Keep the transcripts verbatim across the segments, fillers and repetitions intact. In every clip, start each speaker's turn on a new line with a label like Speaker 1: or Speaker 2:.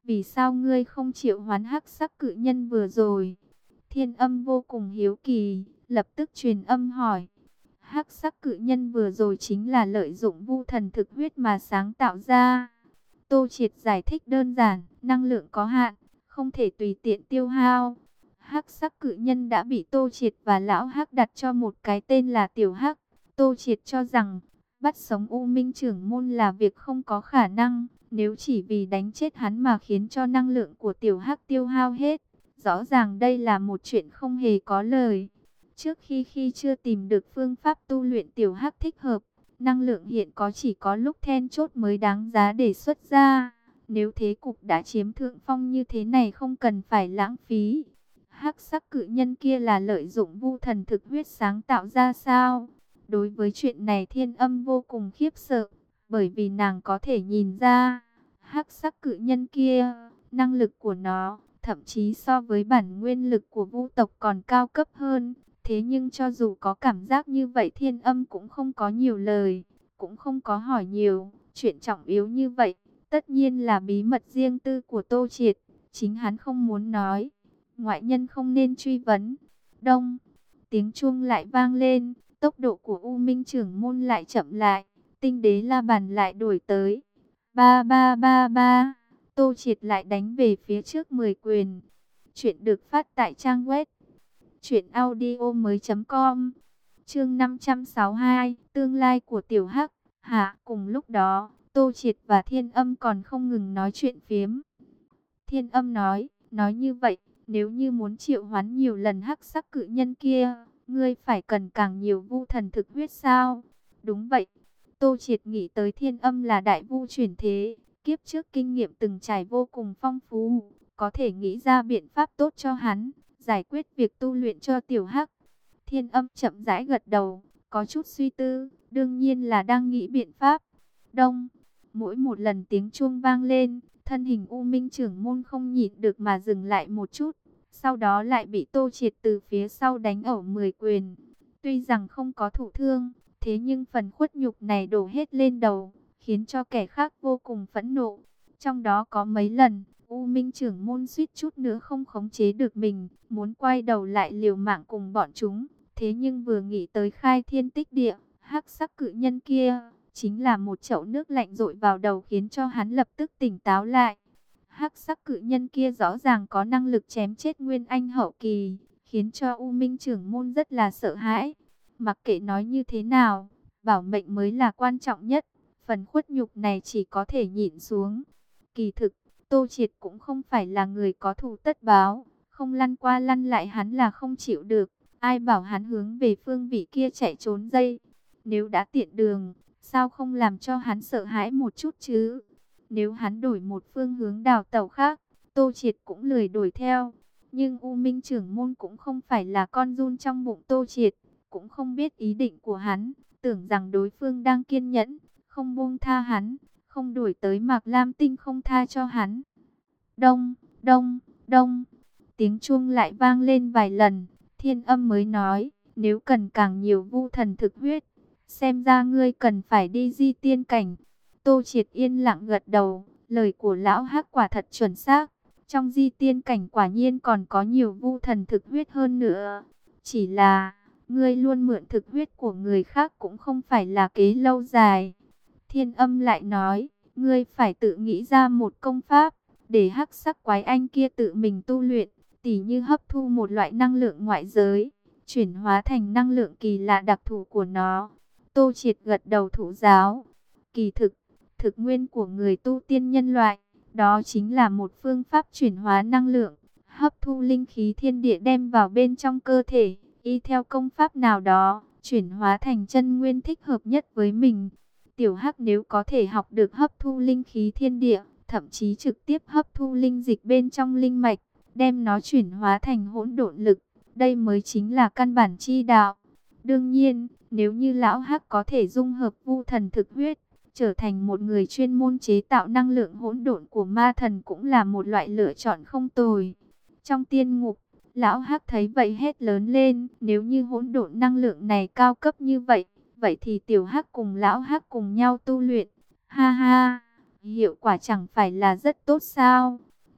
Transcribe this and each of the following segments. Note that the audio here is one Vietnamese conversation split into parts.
Speaker 1: Vì sao ngươi không triệu hoán hắc sắc cự nhân vừa rồi? Thiên Âm vô cùng hiếu kỳ, lập tức truyền âm hỏi. Hắc sắc cự nhân vừa rồi chính là lợi dụng vu thần thực huyết mà sáng tạo ra. Tô Triệt giải thích đơn giản, năng lượng có hạn, không thể tùy tiện tiêu hao. Hắc sắc cự nhân đã bị Tô Triệt và Lão Hắc đặt cho một cái tên là Tiểu Hắc. Tô Triệt cho rằng bắt sống U Minh trưởng môn là việc không có khả năng, nếu chỉ vì đánh chết hắn mà khiến cho năng lượng của Tiểu Hắc tiêu hao hết, rõ ràng đây là một chuyện không hề có lời. Trước khi khi chưa tìm được phương pháp tu luyện Tiểu Hắc thích hợp, năng lượng hiện có chỉ có lúc then chốt mới đáng giá để xuất ra. Nếu thế cục đã chiếm thượng phong như thế này không cần phải lãng phí. Hắc sắc cự nhân kia là lợi dụng vu thần thực huyết sáng tạo ra sao? Đối với chuyện này Thiên Âm vô cùng khiếp sợ, bởi vì nàng có thể nhìn ra, hắc sắc cự nhân kia, năng lực của nó, thậm chí so với bản nguyên lực của vu tộc còn cao cấp hơn. Thế nhưng cho dù có cảm giác như vậy Thiên Âm cũng không có nhiều lời, cũng không có hỏi nhiều. Chuyện trọng yếu như vậy, tất nhiên là bí mật riêng tư của Tô Triệt, chính hắn không muốn nói. Ngoại nhân không nên truy vấn. Đông, tiếng chuông lại vang lên, tốc độ của U Minh trưởng môn lại chậm lại, tinh đế la bàn lại đuổi tới. Ba ba ba ba, Tô Triệt lại đánh về phía trước mười quyền. Chuyện được phát tại trang web truyện audio mới.com. Chương năm trăm sáu mươi hai, tương lai của Tiểu Hắc. Hạ, cùng lúc đó, Tô Triệt và Thiên Âm còn không ngừng nói chuyện phiếm. Thiên Âm nói, nói như vậy, nếu như muốn triệu hoán nhiều lần hắc sắc cự nhân kia, ngươi phải cần càng nhiều vu thần thực huyết sao? Đúng vậy. Tô Triệt nghĩ tới Thiên Âm là đại vu chuyển thế, kiếp trước kinh nghiệm từng trải vô cùng phong phú, có thể nghĩ ra biện pháp tốt cho hắn, giải quyết việc tu luyện cho Tiểu Hắc. Thiên Âm chậm rãi gật đầu, có chút suy tư, đương nhiên là đang nghĩ biện pháp. Đông, mỗi một lần tiếng chuông vang lên, thân hình U Minh trưởng môn không nhịn được mà dừng lại một chút, sau đó lại bị Tô Triệt từ phía sau đánh ẩu mười quyền. Tuy rằng không có thụ thương, thế nhưng phần khuất nhục này đổ hết lên đầu, khiến cho kẻ khác vô cùng phẫn nộ. Trong đó có mấy lần, U Minh trưởng môn suýt chút nữa không khống chế được mình, muốn quay đầu lại liều mạng cùng bọn chúng. Thế nhưng vừa nghĩ tới khai thiên tích địa, hắc sắc cự nhân kia, chính là một chậu nước lạnh dội vào đầu khiến cho hắn lập tức tỉnh táo lại. Hắc sắc cự nhân kia rõ ràng có năng lực chém chết Nguyên Anh hậu kỳ, khiến cho U Minh trưởng môn rất là sợ hãi. Mặc kệ nói như thế nào, bảo mệnh mới là quan trọng nhất. Phần khuất nhục này chỉ có thể nhịn xuống. Kỳ thực, Tô Triệt cũng không phải là người có thù tất báo, không lăn qua lăn lại hắn là không chịu được. Ai bảo hắn hướng về phương vị kia chạy trốn dây. Nếu đã tiện đường, sao không làm cho hắn sợ hãi một chút chứ? Nếu hắn đổi một phương hướng đào tẩu khác, Tô Triệt cũng lười đổi theo. Nhưng U Minh trưởng môn cũng không phải là con giun trong bụng Tô Triệt, cũng không biết ý định của hắn, tưởng rằng đối phương đang kiên nhẫn, không buông tha hắn, không đuổi tới Mạc Lam Tinh không tha cho hắn. Đông, đông, đông, tiếng chuông lại vang lên vài lần, Thiên Âm mới nói, nếu cần càng nhiều vu thần thực huyết, xem ra ngươi cần phải đi di tiên cảnh. Tô Triệt yên lặng gật đầu, lời của lão Hắc quả thật chuẩn xác. Trong di tiên cảnh quả nhiên còn có nhiều vu thần thực huyết hơn nữa. Chỉ là, ngươi luôn mượn thực huyết của người khác cũng không phải là kế lâu dài. Thiên Âm lại nói, ngươi phải tự nghĩ ra một công pháp, để hắc sắc quái anh kia tự mình tu luyện, tỉ như hấp thu một loại năng lượng ngoại giới, chuyển hóa thành năng lượng kỳ lạ đặc thù của nó. Tô Triệt gật đầu thụ giáo. Kỳ thực, thực nguyên của người tu tiên nhân loại, đó chính là một phương pháp chuyển hóa năng lượng, hấp thu linh khí thiên địa đem vào bên trong cơ thể, y theo công pháp nào đó, chuyển hóa thành chân nguyên thích hợp nhất với mình. Tiểu Hắc nếu có thể học được hấp thu linh khí thiên địa, thậm chí trực tiếp hấp thu linh dịch bên trong linh mạch, đem nó chuyển hóa thành hỗn độn lực, đây mới chính là căn bản chi đạo. Đương nhiên, nếu như lão Hắc có thể dung hợp vu thần thực huyết, trở thành một người chuyên môn chế tạo năng lượng hỗn độn của ma thần cũng là một loại lựa chọn không tồi. Trong tiên ngục, lão Hắc thấy vậy hét lớn lên, nếu như hỗn độn năng lượng này cao cấp như vậy, vậy thì tiểu Hắc cùng lão Hắc cùng nhau tu luyện. Ha ha, hiệu quả chẳng phải là rất tốt sao?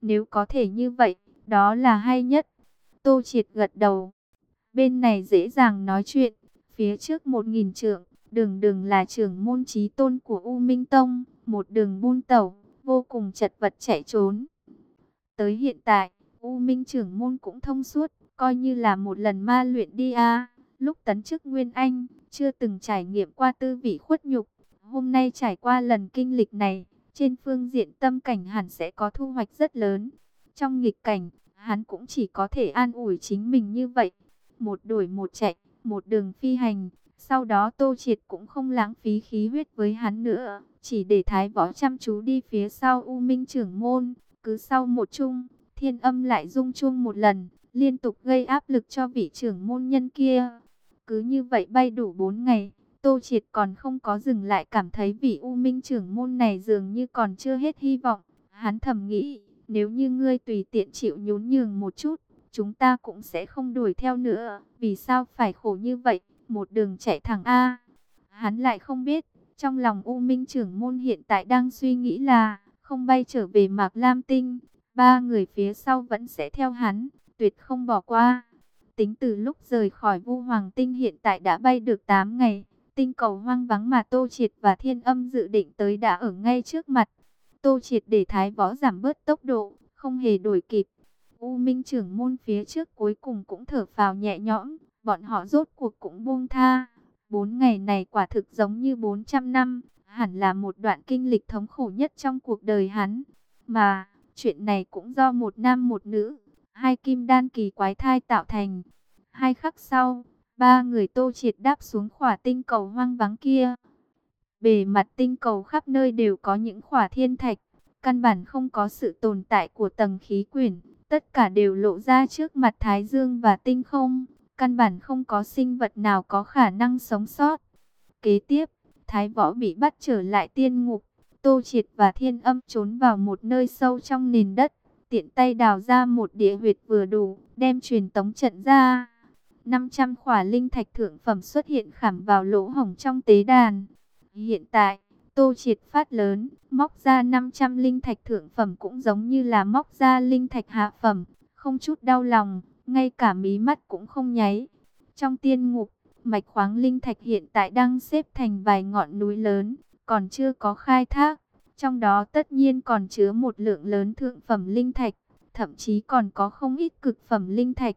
Speaker 1: Nếu có thể như vậy, đó là hay nhất. Tô Triệt gật đầu. Bên này dễ dàng nói chuyện. Phía trước một nghìn trượng, đường đường là trưởng môn chí tôn của U Minh Tông. Một đường buôn tẩu, vô cùng chật vật chạy trốn. Tới hiện tại, U Minh trưởng môn cũng thông suốt, coi như là một lần ma luyện đi a. Lúc tấn chức Nguyên Anh, chưa từng trải nghiệm qua tư vị khuất nhục. Hôm nay trải qua lần kinh lịch này, trên phương diện tâm cảnh hẳn sẽ có thu hoạch rất lớn. Trong nghịch cảnh, hắn cũng chỉ có thể an ủi chính mình như vậy. Một đuổi một chạy, một đường phi hành. Sau đó Tô Triệt cũng không lãng phí khí huyết với hắn nữa, chỉ để Thái Võ chăm chú đi phía sau U Minh trưởng môn. Cứ sau một chung, Thiên Âm lại rung chuông một lần, liên tục gây áp lực cho vị trưởng môn nhân kia. Cứ như vậy bay đủ bốn ngày, Tô Triệt còn không có dừng lại, cảm thấy vị U Minh trưởng môn này dường như còn chưa hết hy vọng. Hắn thầm nghĩ, nếu như ngươi tùy tiện chịu nhún nhường một chút, chúng ta cũng sẽ không đuổi theo nữa. Vì sao phải khổ như vậy, một đường chạy thẳng A. Hắn lại không biết, trong lòng U Minh trưởng môn hiện tại đang suy nghĩ là, không bay trở về Mạc Lam Tinh, ba người phía sau vẫn sẽ theo hắn, tuyệt không bỏ qua. Tính từ lúc rời khỏi Vu Hoàng Tinh hiện tại đã bay được tám ngày, tinh cầu hoang vắng mà Tô Triệt và Thiên Âm dự định tới đã ở ngay trước mặt. Tô Triệt để Thái Võ giảm bớt tốc độ, không hề đuổi kịp. U Minh trưởng môn phía trước cuối cùng cũng thở phào nhẹ nhõm, bọn họ rốt cuộc cũng buông tha. Bốn ngày này quả thực giống như bốn trăm năm, hẳn là một đoạn kinh lịch thống khổ nhất trong cuộc đời hắn. Mà, chuyện này cũng do một nam một nữ, hai kim đan kỳ quái thai tạo thành. Hai khắc sau, ba người Tô Triệt đáp xuống khỏa tinh cầu hoang vắng kia. Bề mặt tinh cầu khắp nơi đều có những khỏa thiên thạch, căn bản không có sự tồn tại của tầng khí quyển. Tất cả đều lộ ra trước mặt Thái Dương và tinh không, căn bản không có sinh vật nào có khả năng sống sót. Kế tiếp, Thái Võ bị bắt trở lại tiên ngục. Tô Triệt và Thiên Âm trốn vào một nơi sâu trong nền đất, tiện tay đào ra một địa huyệt vừa đủ, đem truyền tống trận ra. năm trăm khỏa linh thạch thượng phẩm xuất hiện khảm vào lỗ hổng trong tế đàn. Hiện tại, Tô Triệt phát lớn, móc ra năm trăm linh thạch thượng phẩm cũng giống như là móc ra linh thạch hạ phẩm, không chút đau lòng, ngay cả mí mắt cũng không nháy. Trong tiên ngục, mạch khoáng linh thạch hiện tại đang xếp thành vài ngọn núi lớn, còn chưa có khai thác. Trong đó tất nhiên còn chứa một lượng lớn thượng phẩm linh thạch, thậm chí còn có không ít cực phẩm linh thạch.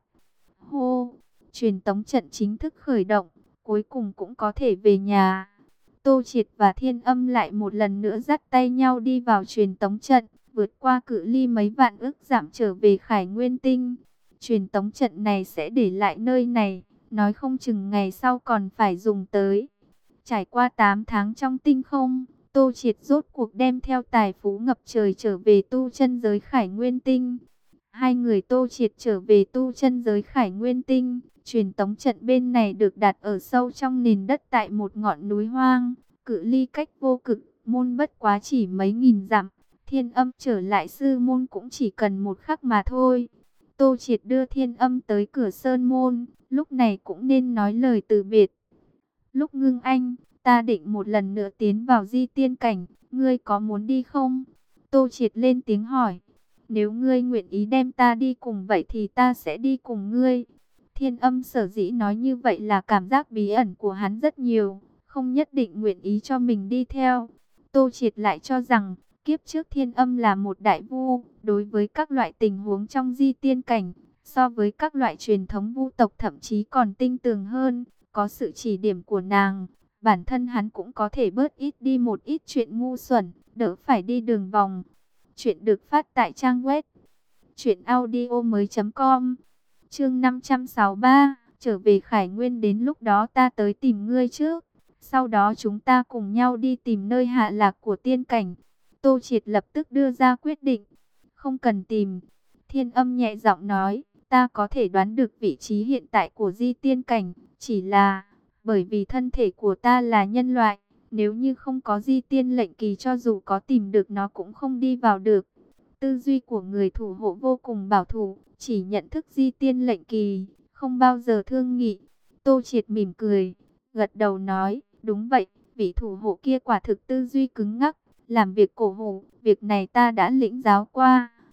Speaker 1: Hô, truyền tống trận chính thức khởi động, cuối cùng cũng có thể về nhà. Tô Triệt và Thiên Âm lại một lần nữa dắt tay nhau đi vào truyền tống trận, vượt qua cự ly mấy vạn ức dặm trở về Khải Nguyên Tinh. Truyền tống trận này sẽ để lại nơi này, nói không chừng ngày sau còn phải dùng tới. Trải qua tám tháng trong tinh không, Tô Triệt rốt cuộc đem theo tài phú ngập trời trở về tu chân giới Khải Nguyên Tinh. Hai người Tô Triệt trở về tu chân giới Khải Nguyên Tinh. Truyền tống trận bên này được đặt ở sâu trong nền đất tại một ngọn núi hoang, cự ly cách vô cực môn bất quá chỉ mấy nghìn dặm. Thiên Âm trở lại sư môn cũng chỉ cần một khắc mà thôi. Tô Triệt đưa Thiên Âm tới cửa sơn môn, lúc này cũng nên nói lời từ biệt. Lúc Ngưng Anh, ta định một lần nữa tiến vào di tiên cảnh, ngươi có muốn đi không? Tô Triệt lên tiếng hỏi. Nếu ngươi nguyện ý đem ta đi cùng vậy thì ta sẽ đi cùng ngươi. Thiên Âm sở dĩ nói như vậy là cảm giác bí ẩn của hắn rất nhiều, không nhất định nguyện ý cho mình đi theo. Tô Triệt lại cho rằng, kiếp trước Thiên Âm là một đại vu, đối với các loại tình huống trong di tiên cảnh, so với các loại truyền thống vu tộc thậm chí còn tinh tường hơn, có sự chỉ điểm của nàng. Bản thân hắn cũng có thể bớt ít đi một ít chuyện ngu xuẩn, đỡ phải đi đường vòng. Chuyện được phát tại trang web truyện audio mới chấm com. Chương năm trăm sáu mươi ba, trở về Khải Nguyên, đến lúc đó ta tới tìm ngươi trước. Sau đó chúng ta cùng nhau đi tìm nơi hạ lạc của tiên cảnh. Tô Triệt lập tức đưa ra quyết định. Không cần tìm. Thiên Âm nhẹ giọng nói, ta có thể đoán được vị trí hiện tại của di tiên cảnh. Chỉ là, bởi vì thân thể của ta là nhân loại, nếu như không có di tiên lệnh kỳ cho dù có tìm được nó cũng không đi vào được. Tư duy của người thủ hộ vô cùng bảo thủ, chỉ nhận thức di tiên lệnh kỳ, không bao giờ thương nghị. Tô Triệt mỉm cười, gật đầu nói, đúng vậy, vị thủ hộ kia quả thực tư duy cứng ngắc, làm việc cổ hủ, việc này ta đã lĩnh giáo qua.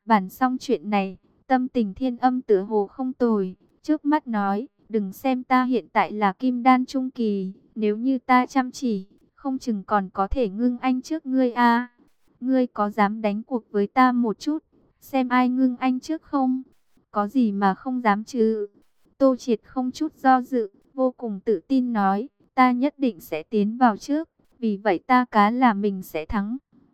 Speaker 1: Bàn xong chuyện này, tâm tình Thiên Âm tựa hồ không tồi, trước mắt nói, đừng xem ta hiện tại là kim đan trung kỳ, nếu như ta chăm chỉ, không chừng còn có thể ngưng anh trước ngươi a. Ngươi có dám đánh cuộc với ta một chút, xem ai ngưng anh trước không? Có gì mà không dám chứ? Tô Triệt không chút do dự, vô cùng tự tin nói, ta nhất định sẽ tiến vào trước, vì vậy ta cá là mình sẽ thắng.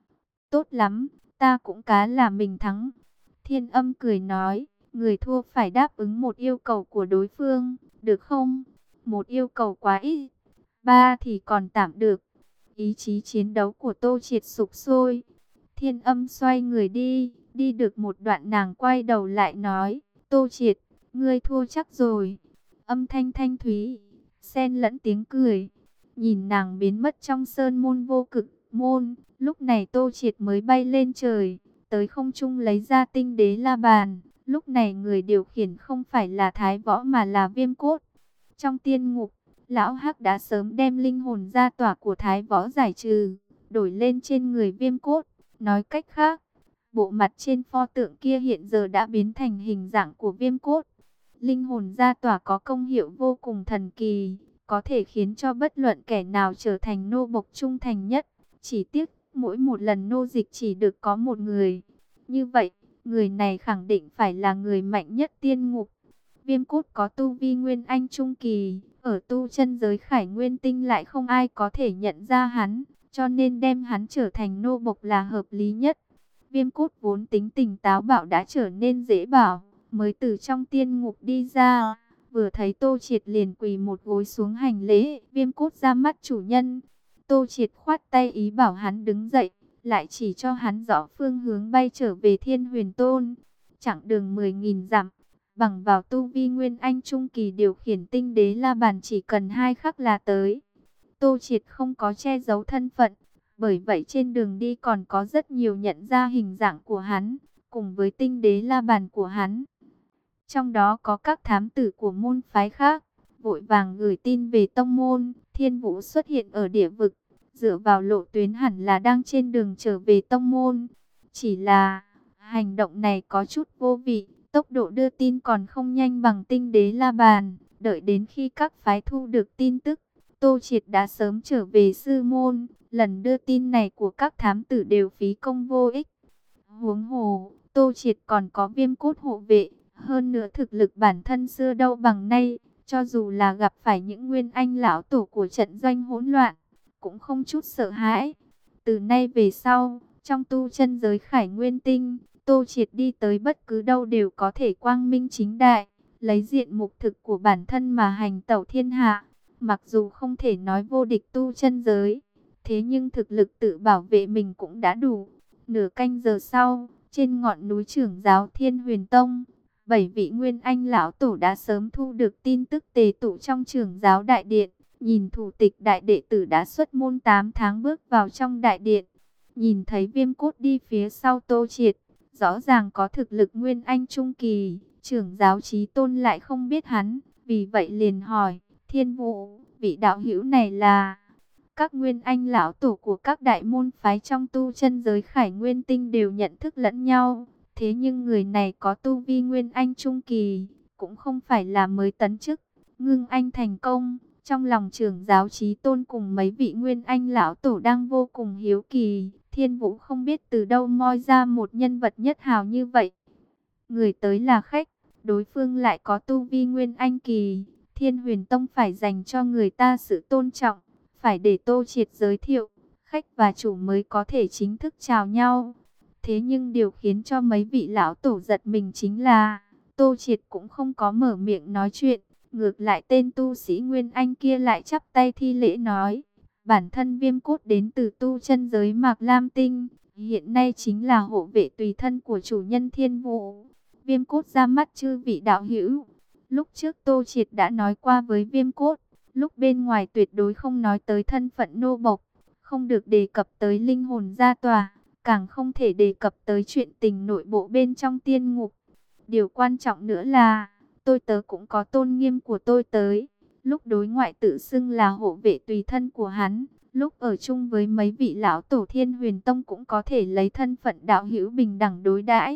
Speaker 1: Tốt lắm, ta cũng cá là mình thắng. Thiên Âm cười nói, người thua phải đáp ứng một yêu cầu của đối phương, được không? Một yêu cầu quá ít, ba thì còn tạm được. Ý chí chiến đấu của Tô Triệt sục sôi. Thiên Âm xoay người đi, đi được một đoạn nàng quay đầu lại nói, Tô Triệt, ngươi thua chắc rồi. Âm thanh thanh thúy, xen lẫn tiếng cười. Nhìn nàng biến mất trong sơn môn vô cực môn, lúc này Tô Triệt mới bay lên trời, tới không trung lấy ra tinh đế la bàn. Lúc này người điều khiển không phải là Thái Võ mà là Viêm Cốt. Trong tiên ngục, Lão Hắc đã sớm đem linh hồn ra tỏa của Thái Võ giải trừ, đổi lên trên người Viêm Cốt. Nói cách khác, bộ mặt trên pho tượng kia hiện giờ đã biến thành hình dạng của Viêm Cốt. Linh hồn ra tỏa có công hiệu vô cùng thần kỳ, có thể khiến cho bất luận kẻ nào trở thành nô bộc trung thành nhất. Chỉ tiếc, mỗi một lần nô dịch chỉ được có một người. Như vậy, người này khẳng định phải là người mạnh nhất tiên ngục. Viêm Cốt có tu vi nguyên anh trung kỳ, ở tu chân giới Khải Nguyên Tinh lại không ai có thể nhận ra hắn, cho nên đem hắn trở thành nô bộc là hợp lý nhất. Viêm Cốt vốn tính tình táo bạo đã trở nên dễ bảo, mới từ trong tiên ngục đi ra, vừa thấy Tô Triệt liền quỳ một gối xuống hành lễ. Viêm Cốt ra mắt chủ nhân. Tô Triệt khoát tay ý bảo hắn đứng dậy, lại chỉ cho hắn rõ phương hướng bay trở về Thiên Huyền Tôn. Chặng đường mười nghìn dặm, bằng vào tu vi nguyên anh trung kỳ điều khiển tinh đế la bàn chỉ cần hai khắc là tới. Tô Triệt không có che giấu thân phận, bởi vậy trên đường đi còn có rất nhiều nhận ra hình dạng của hắn, cùng với tinh đế la bàn của hắn. Trong đó có các thám tử của môn phái khác, vội vàng gửi tin về tông môn. Thiên Vũ xuất hiện ở địa vực, dựa vào lộ tuyến hẳn là đang trên đường trở về tông môn. Chỉ là, hành động này có chút vô vị, tốc độ đưa tin còn không nhanh bằng tinh đế la bàn. Đợi đến khi các phái thu được tin tức, Tô Triệt đã sớm trở về sư môn. Lần đưa tin này của các thám tử đều phí công vô ích. Huống hồ, Tô Triệt còn có Viêm Cốt hộ vệ, hơn nữa thực lực bản thân xưa đâu bằng nay. Cho dù là gặp phải những nguyên anh lão tổ của trận doanh hỗn loạn, cũng không chút sợ hãi. Từ nay về sau, trong tu chân giới Khải Nguyên Tinh, Tô Triệt đi tới bất cứ đâu đều có thể quang minh chính đại, lấy diện mục thực của bản thân mà hành tẩu thiên hạ. Mặc dù không thể nói vô địch tu chân giới, thế nhưng thực lực tự bảo vệ mình cũng đã đủ. Nửa canh giờ sau, trên ngọn núi Trưởng giáo Thiên Huyền Tông, bảy vị nguyên anh lão tổ đã sớm thu được tin tức tề tụ trong Trưởng giáo đại điện. Nhìn thủ tịch đại đệ tử đã xuất môn tám tháng bước vào trong đại điện, nhìn thấy Viêm Cốt đi phía sau Tô Triệt, rõ ràng có thực lực nguyên anh trung kỳ. Trưởng giáo Chí Tôn lại không biết hắn, vì vậy liền hỏi, Thiên Vũ, vị đạo hữu này là? Các nguyên anh lão tổ của các đại môn phái trong tu chân giới Khải Nguyên Tinh đều nhận thức lẫn nhau. Thế nhưng người này có tu vi nguyên anh trung kỳ, cũng không phải là mới tấn chức, ngưng anh thành công. Trong lòng trưởng giáo Chí Tôn cùng mấy vị nguyên anh lão tổ đang vô cùng hiếu kỳ. Thiên Vũ không biết từ đâu moi ra một nhân vật nhất hào như vậy. Người tới là khách, đối phương lại có tu vi nguyên anh kỳ. Thiên Huyền Tông phải dành cho người ta sự tôn trọng, phải để Tô Triệt giới thiệu, khách và chủ mới có thể chính thức chào nhau. Thế nhưng điều khiến cho mấy vị lão tổ giật mình chính là, Tô Triệt cũng không có mở miệng nói chuyện. Ngược lại tên tu sĩ Nguyên Anh kia lại chắp tay thi lễ nói, bản thân Viêm Cốt đến từ tu chân giới Mạc Lam Tinh, hiện nay chính là hộ vệ tùy thân của chủ nhân Thiên Vũ. Viêm Cốt ra mắt chư vị đạo hữu. Lúc trước Tô Triệt đã nói qua với Viêm Cốt, lúc bên ngoài tuyệt đối không nói tới thân phận nô bộc, không được đề cập tới linh hồn gia tòa, càng không thể đề cập tới chuyện tình nội bộ bên trong tiên ngục. Điều quan trọng nữa là, tôi tớ cũng có tôn nghiêm của tôi tới. Lúc đối ngoại tự xưng là hộ vệ tùy thân của hắn, lúc ở chung với mấy vị lão tổ Thiên Huyền Tông cũng có thể lấy thân phận đạo hữu bình đẳng đối đãi, không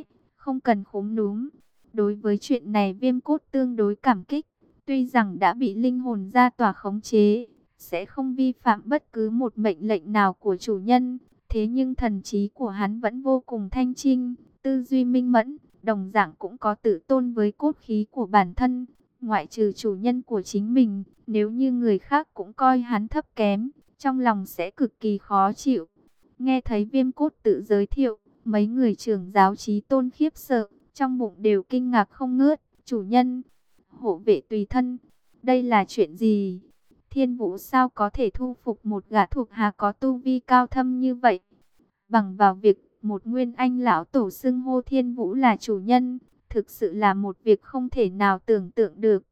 Speaker 1: không cần khúm núm. Đối với chuyện này Viêm Cốt tương đối cảm kích, tuy rằng đã bị linh hồn ra tỏa khống chế, sẽ không vi phạm bất cứ một mệnh lệnh nào của chủ nhân. Thế nhưng thần trí của hắn vẫn vô cùng thanh trinh, tư duy minh mẫn, đồng dạng cũng có tự tôn với cốt khí của bản thân. Ngoại trừ chủ nhân của chính mình, nếu như người khác cũng coi hắn thấp kém, trong lòng sẽ cực kỳ khó chịu. Nghe thấy Viêm Cốt tự giới thiệu, mấy người trưởng giáo chí tôn khiếp sợ, trong bụng đều kinh ngạc không ngớt. Chủ nhân, hộ vệ tùy thân, đây là chuyện gì? Thiên Vũ sao có thể thu phục một gã thuộc hạ có tu vi cao thâm như vậy? Bằng vào việc một nguyên anh lão tổ xưng hô Thiên Vũ là chủ nhân, thực sự là một việc không thể nào tưởng tượng được.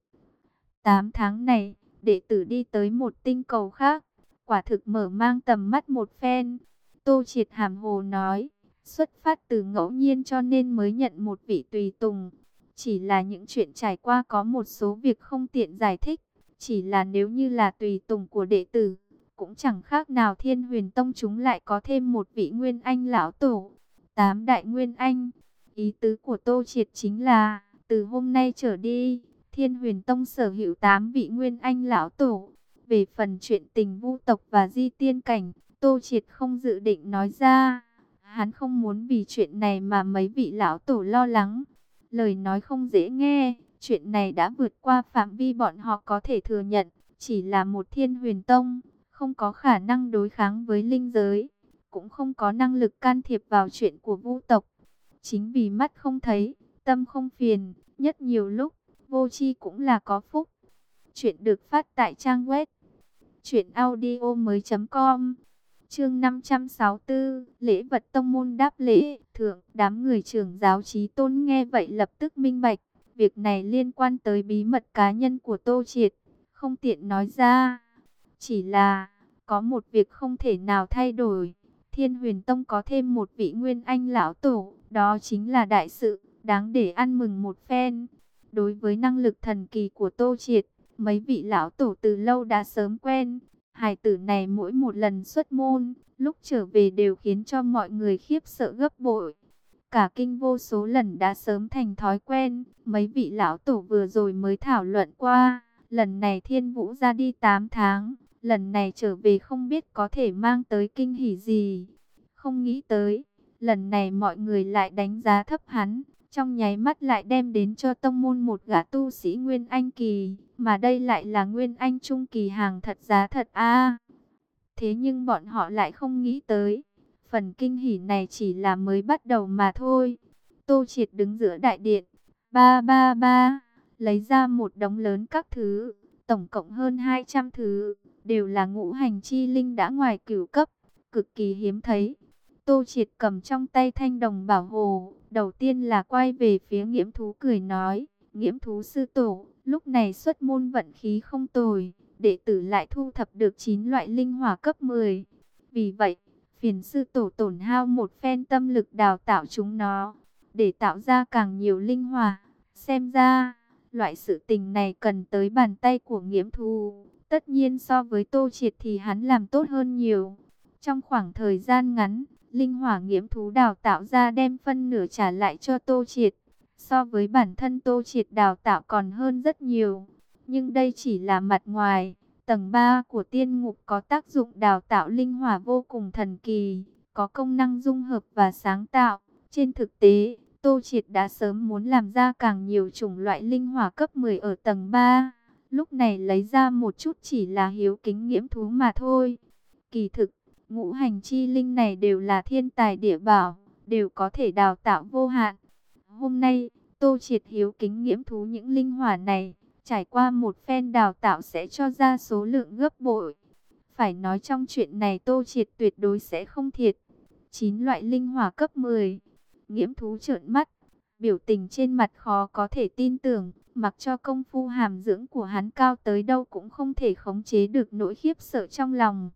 Speaker 1: Tám tháng này, đệ tử đi tới một tinh cầu khác, quả thực mở mang tầm mắt một phen. Tô Triệt hàm hồ nói, xuất phát từ ngẫu nhiên cho nên mới nhận một vị tùy tùng. Chỉ là những chuyện trải qua có một số việc không tiện giải thích. Chỉ là nếu như là tùy tùng của đệ tử, cũng chẳng khác nào Thiên Huyền Tông chúng lại có thêm một vị Nguyên Anh lão tổ. Tám đại Nguyên Anh, ý tứ của Tô Triệt chính là, từ hôm nay trở đi, Thiên Huyền Tông sở hữu tám vị Nguyên Anh lão tổ. Về phần chuyện tình vu tộc và di tiên cảnh, Tô Triệt không dự định nói ra. Hắn không muốn vì chuyện này mà mấy vị lão tổ lo lắng. Lời nói không dễ nghe, chuyện này đã vượt qua phạm vi bọn họ có thể thừa nhận. Chỉ là một Thiên Huyền Tông, không có khả năng đối kháng với linh giới, cũng không có năng lực can thiệp vào chuyện của vu tộc. Chính vì mắt không thấy, tâm không phiền, nhất nhiều lúc, vô tri cũng là có phúc. Chuyện được phát tại trang web truyện audio mới chấm com. Chương năm trăm sáu mươi tư, lễ vật tông môn đáp lễ thượng. Đám người trưởng giáo chí tôn nghe vậy lập tức minh bạch, việc này liên quan tới bí mật cá nhân của Tô Triệt, không tiện nói ra. Chỉ là, có một việc không thể nào thay đổi, Thiên Huyền Tông có thêm một vị Nguyên Anh lão tổ, đó chính là đại sự, đáng để ăn mừng một phen. Đối với năng lực thần kỳ của Tô Triệt, mấy vị lão tổ từ lâu đã sớm quen. Hài tử này mỗi một lần xuất môn, lúc trở về đều khiến cho mọi người khiếp sợ gấp bội. Cả kinh vô số lần đã sớm thành thói quen, mấy vị lão tổ vừa rồi mới thảo luận qua. Lần này Thiên Vũ ra đi tám tháng, lần này trở về không biết có thể mang tới kinh hỉ gì. Không nghĩ tới, lần này mọi người lại đánh giá thấp hắn, trong nháy mắt lại đem đến cho tông môn một gã tu sĩ Nguyên Anh kỳ, mà đây lại là Nguyên Anh trung kỳ, hàng thật giá thật a. Thế nhưng bọn họ lại không nghĩ tới, phần kinh hỉ này chỉ là mới bắt đầu mà thôi. Tô Triệt đứng giữa đại điện, ba ba ba, lấy ra một đống lớn các thứ, tổng cộng hơn hai trăm thứ, đều là ngũ hành chi linh đã ngoài cửu cấp, cực kỳ hiếm thấy. Tô Triệt cầm trong tay thanh đồng bảo hồ, đầu tiên là quay về phía Nghiễm Thú cười nói, Nghiễm Thú sư tổ, lúc này xuất môn vận khí không tồi, đệ tử lại thu thập được chín loại linh hỏa cấp mười. Vì vậy, phiền sư tổ tổn hao một phen tâm lực đào tạo chúng nó, để tạo ra càng nhiều linh hỏa. Xem ra, loại sự tình này cần tới bàn tay của Nghiễm Thú. Tất nhiên so với Tô Triệt thì hắn làm tốt hơn nhiều. Trong khoảng thời gian ngắn, linh hỏa Nghiễm Thú đào tạo ra đem phân nửa trả lại cho Tô Triệt. So với bản thân Tô Triệt đào tạo còn hơn rất nhiều. Nhưng đây chỉ là mặt ngoài. Tầng ba của tiên ngục có tác dụng đào tạo linh hỏa vô cùng thần kỳ, có công năng dung hợp và sáng tạo. Trên thực tế, Tô Triệt đã sớm muốn làm ra càng nhiều chủng loại linh hỏa cấp mười ở tầng ba. Lúc này lấy ra một chút chỉ là hiếu kính Nghiễm Thú mà thôi. Kỳ thực, ngũ hành chi linh này đều là thiên tài địa bảo, đều có thể đào tạo vô hạn. Hôm nay, Tô Triệt hiếu kính Nghiễm Thú những linh hỏa này, trải qua một phen đào tạo sẽ cho ra số lượng gấp bội. Phải nói trong chuyện này Tô Triệt tuyệt đối sẽ không thiệt. chín loại linh hỏa cấp mười. Nghiễm Thú trợn mắt, biểu tình trên mặt khó có thể tin tưởng, mặc cho công phu hàm dưỡng của hắn cao tới đâu cũng không thể khống chế được nỗi khiếp sợ trong lòng.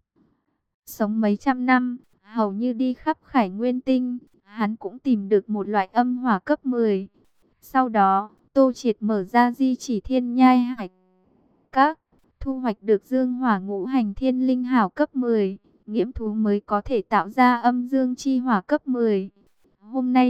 Speaker 1: Sống mấy trăm năm, hầu như đi khắp Khải Nguyên Tinh, hắn cũng tìm được một loại âm hỏa cấp mười. Sau đó, Tô Triệt mở ra di chỉ thiên nhai hải các, thu hoạch được dương hỏa ngũ hành thiên linh hảo cấp mười, Nghiễm Thú mới có thể tạo ra âm dương chi hỏa cấp mười. Hôm nay,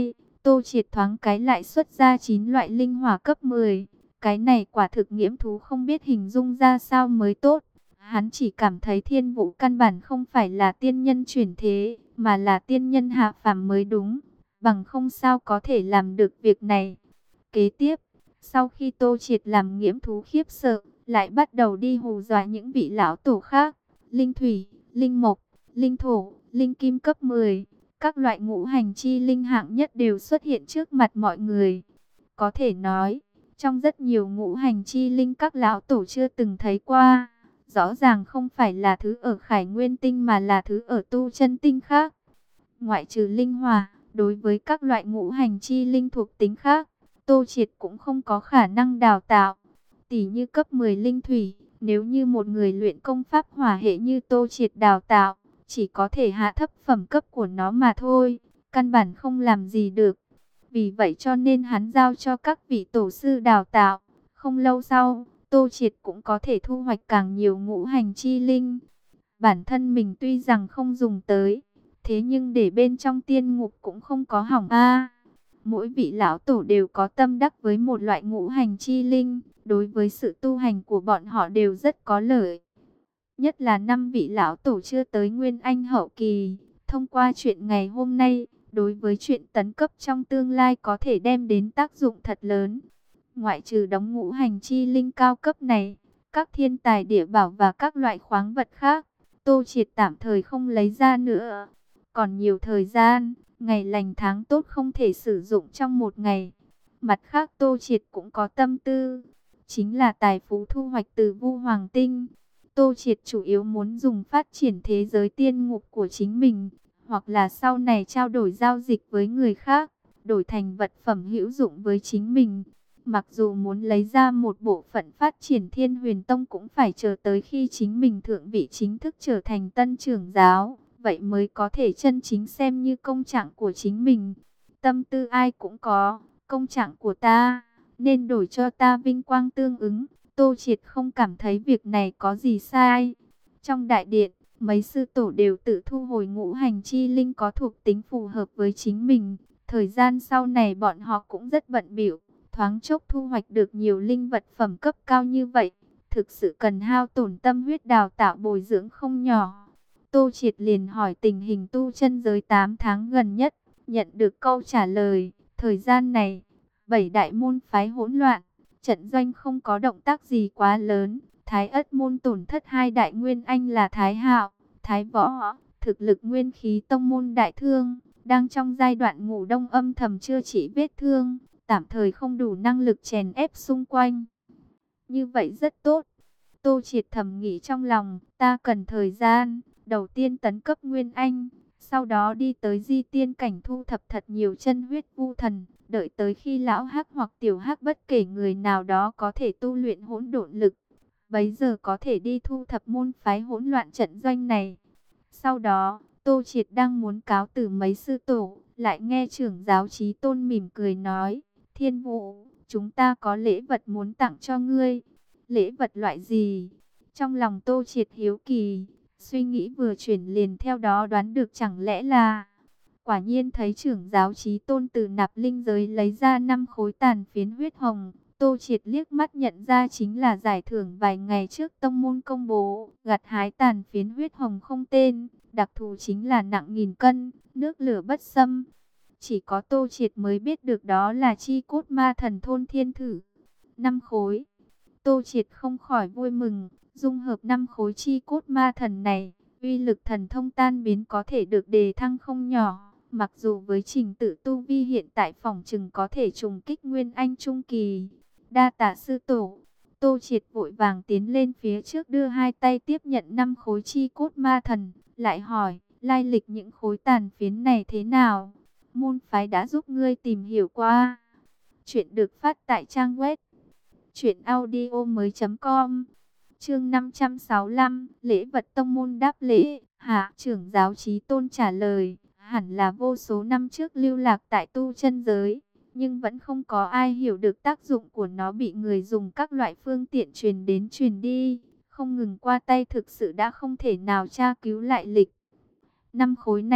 Speaker 1: Tô Triệt thoáng cái lại xuất ra chín loại linh hỏa cấp mười. Cái này quả thực nghiễm thú không biết hình dung ra sao mới tốt. Hắn chỉ cảm thấy Thiên Vũ căn bản không phải là tiên nhân chuyển thế, mà là tiên nhân hạ phàm mới đúng. Bằng không sao có thể làm được việc này. Kế tiếp, sau khi Tô Triệt làm nghiễm thú khiếp sợ, lại bắt đầu đi hù dọa những vị lão tổ khác. Linh thủy, linh mộc, linh thổ, linh kim cấp mười. Các loại ngũ hành chi linh hạng nhất đều xuất hiện trước mặt mọi người. Có thể nói, trong rất nhiều ngũ hành chi linh các lão tổ chưa từng thấy qua. Rõ ràng không phải là thứ ở Khải Nguyên Tinh mà là thứ ở Tu Chân Tinh khác. Ngoại trừ linh hỏa, đối với các loại ngũ hành chi linh thuộc tính khác, Tô Triệt cũng không có khả năng đào tạo. Tỷ như cấp mười linh thủy, nếu như một người luyện công pháp hỏa hệ như Tô Triệt đào tạo, chỉ có thể hạ thấp phẩm cấp của nó mà thôi, căn bản không làm gì được. Vì vậy cho nên hắn giao cho các vị tổ sư đào tạo. Không lâu sau, Tô Triệt cũng có thể thu hoạch càng nhiều ngũ hành chi linh. Bản thân mình tuy rằng không dùng tới, thế nhưng để bên trong tiên ngục cũng không có hỏng a. Mỗi vị lão tổ đều có tâm đắc với một loại ngũ hành chi linh, đối với sự tu hành của bọn họ đều rất có lợi. Nhất là năm vị lão tổ chưa tới Nguyên Anh hậu kỳ, thông qua chuyện ngày hôm nay, đối với chuyện tấn cấp trong tương lai có thể đem đến tác dụng thật lớn. Ngoại trừ đống ngũ hành chi linh cao cấp này, các thiên tài địa bảo và các loại khoáng vật khác, Tô Triệt tạm thời không lấy ra nữa. Còn nhiều thời gian, ngày lành tháng tốt không thể sử dụng trong một ngày. Mặt khác Tô Triệt cũng có tâm tư, chính là tài phú thu hoạch từ Vu Hoàng Tinh. Tô Triệt chủ yếu muốn dùng phát triển thế giới tiên ngục của chính mình, hoặc là sau này trao đổi giao dịch với người khác, đổi thành vật phẩm hữu dụng với chính mình. Mặc dù muốn lấy ra một bộ phận phát triển Thiên Huyền Tông cũng phải chờ tới khi chính mình thượng vị chính thức trở thành tân trưởng giáo, vậy mới có thể chân chính xem như công trạng của chính mình. Tâm tư ai cũng có, công trạng của ta, nên đổi cho ta vinh quang tương ứng. Tô Triệt không cảm thấy việc này có gì sai. Trong đại điện, mấy sư tổ đều tự thu hồi ngũ hành chi linh có thuộc tính phù hợp với chính mình. Thời gian sau này bọn họ cũng rất bận bịu, thoáng chốc thu hoạch được nhiều linh vật phẩm cấp cao như vậy, thực sự cần hao tổn tâm huyết đào tạo bồi dưỡng không nhỏ. Tô Triệt liền hỏi tình hình tu chân giới tám tháng gần nhất, nhận được câu trả lời, thời gian này, bảy đại môn phái hỗn loạn, trận doanh không có động tác gì quá lớn. Thái Ất môn tổn thất hai đại nguyên anh là Thái Hạo, Thái Võ, thực lực nguyên khí tông môn đại thương, đang trong giai đoạn ngủ đông âm thầm chữa trị vết thương, tạm thời không đủ năng lực chèn ép xung quanh. Như vậy rất tốt. Tô Triệt thầm nghĩ trong lòng, ta cần thời gian, đầu tiên tấn cấp nguyên anh, sau đó đi tới di tiên cảnh thu thập thật nhiều chân huyết vu thần, đợi tới khi lão hắc hoặc tiểu hắc bất kể người nào đó có thể tu luyện hỗn độn lực, bấy giờ có thể đi thu thập môn phái hỗn loạn trận doanh này. Sau đó, Tô Triệt đang muốn cáo từ mấy sư tổ, lại nghe trưởng giáo Chí Tôn mỉm cười nói, Thiên Vũ, chúng ta có lễ vật muốn tặng cho ngươi. Lễ vật loại gì? Trong lòng Tô Triệt hiếu kỳ, suy nghĩ vừa chuyển liền theo đó đoán được chẳng lẽ là... Quả nhiên thấy trưởng giáo Chí Tôn từ nạp linh giới lấy ra năm khối tàn phiến huyết hồng. Tô Triệt liếc mắt nhận ra chính là giải thưởng vài ngày trước tông môn công bố, gặt hái tàn phiến huyết hồng không tên, đặc thù chính là nặng nghìn cân, nước lửa bất xâm. Chỉ có Tô Triệt mới biết được đó là chi cốt ma thần thôn thiên thử. Năm khối. Tô Triệt không khỏi vui mừng, dung hợp năm khối chi cốt ma thần này, uy lực thần thông tan biến có thể được đề thăng không nhỏ. Mặc dù với trình tự tu vi hiện tại phỏng chừng có thể trùng kích nguyên anh trung kỳ. Đa tạ sư tổ. Tô Triệt vội vàng tiến lên phía trước đưa hai tay tiếp nhận năm khối chi cốt ma thần, lại hỏi, lai lịch những khối tàn phiến này thế nào? Môn phái đã giúp ngươi tìm hiểu qua. Chuyện được phát tại trang web truyện audio mới.com. Chương năm trăm sáu mươi lăm, lễ vật tông môn đáp lễ. Hạ trưởng giáo Chí Tôn trả lời, hẳn là vô số năm trước lưu lạc tại tu chân giới, nhưng vẫn không có ai hiểu được tác dụng của nó, bị người dùng các loại phương tiện truyền đến truyền đi, không ngừng qua tay, thực sự đã không thể nào tra cứu lại lịch. Năm khối này,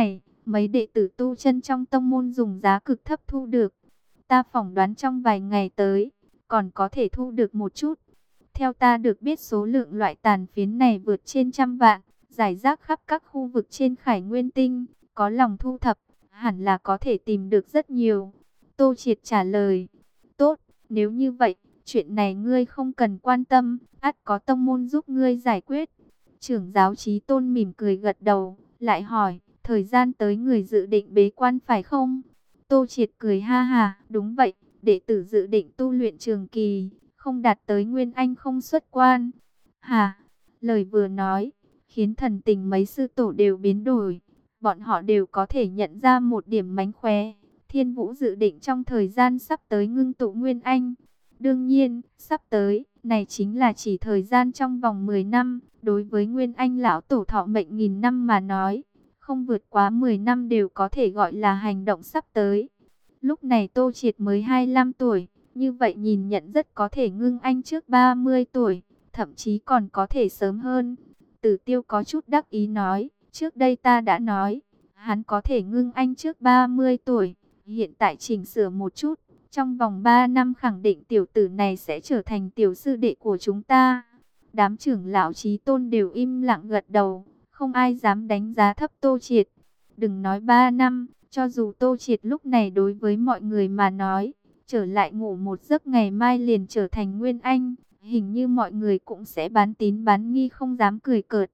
Speaker 1: mấy đệ tử tu chân trong tông môn dùng giá cực thấp thu được. Ta phỏng đoán trong vài ngày tới, còn có thể thu được một chút. Theo ta được biết số lượng loại tàn phiến này vượt trên trăm vạn, rải rác khắp các khu vực trên Khải Nguyên Tinh, có lòng thu thập, hẳn là có thể tìm được rất nhiều. Tô Triệt trả lời, tốt, nếu như vậy, chuyện này ngươi không cần quan tâm, ắt có tông môn giúp ngươi giải quyết. Trưởng giáo Chí Tôn mỉm cười gật đầu, lại hỏi, thời gian tới người dự định bế quan phải không? Tô Triệt cười ha ha, đúng vậy, đệ tử dự định tu luyện trường kỳ, không đạt tới Nguyên Anh không xuất quan. Hà, lời vừa nói, khiến thần tình mấy sư tổ đều biến đổi. Bọn họ đều có thể nhận ra một điểm mánh khóe. Thiên Vũ dự định trong thời gian sắp tới ngưng tụ Nguyên Anh. Đương nhiên, sắp tới, này chính là chỉ thời gian trong vòng mười năm. Đối với Nguyên Anh lão tổ thọ mệnh nghìn năm mà nói, không vượt quá mười năm đều có thể gọi là hành động sắp tới. Lúc này Tô Triệt mới hai mươi lăm tuổi, như vậy nhìn nhận rất có thể ngưng anh trước ba mươi tuổi, thậm chí còn có thể sớm hơn. Tử Tiêu có chút đắc ý nói, trước đây ta đã nói, hắn có thể ngưng anh trước ba mươi tuổi, hiện tại chỉnh sửa một chút, trong vòng ba năm khẳng định tiểu tử này sẽ trở thành tiểu sư đệ của chúng ta. Đám trưởng lão Chí Tôn đều im lặng gật đầu, không ai dám đánh giá thấp Tô Triệt. Đừng nói ba năm, cho dù Tô Triệt lúc này đối với mọi người mà nói, trở lại ngủ một giấc ngày mai liền trở thành Nguyên Anh, hình như mọi người cũng sẽ bán tín bán nghi không dám cười cợt.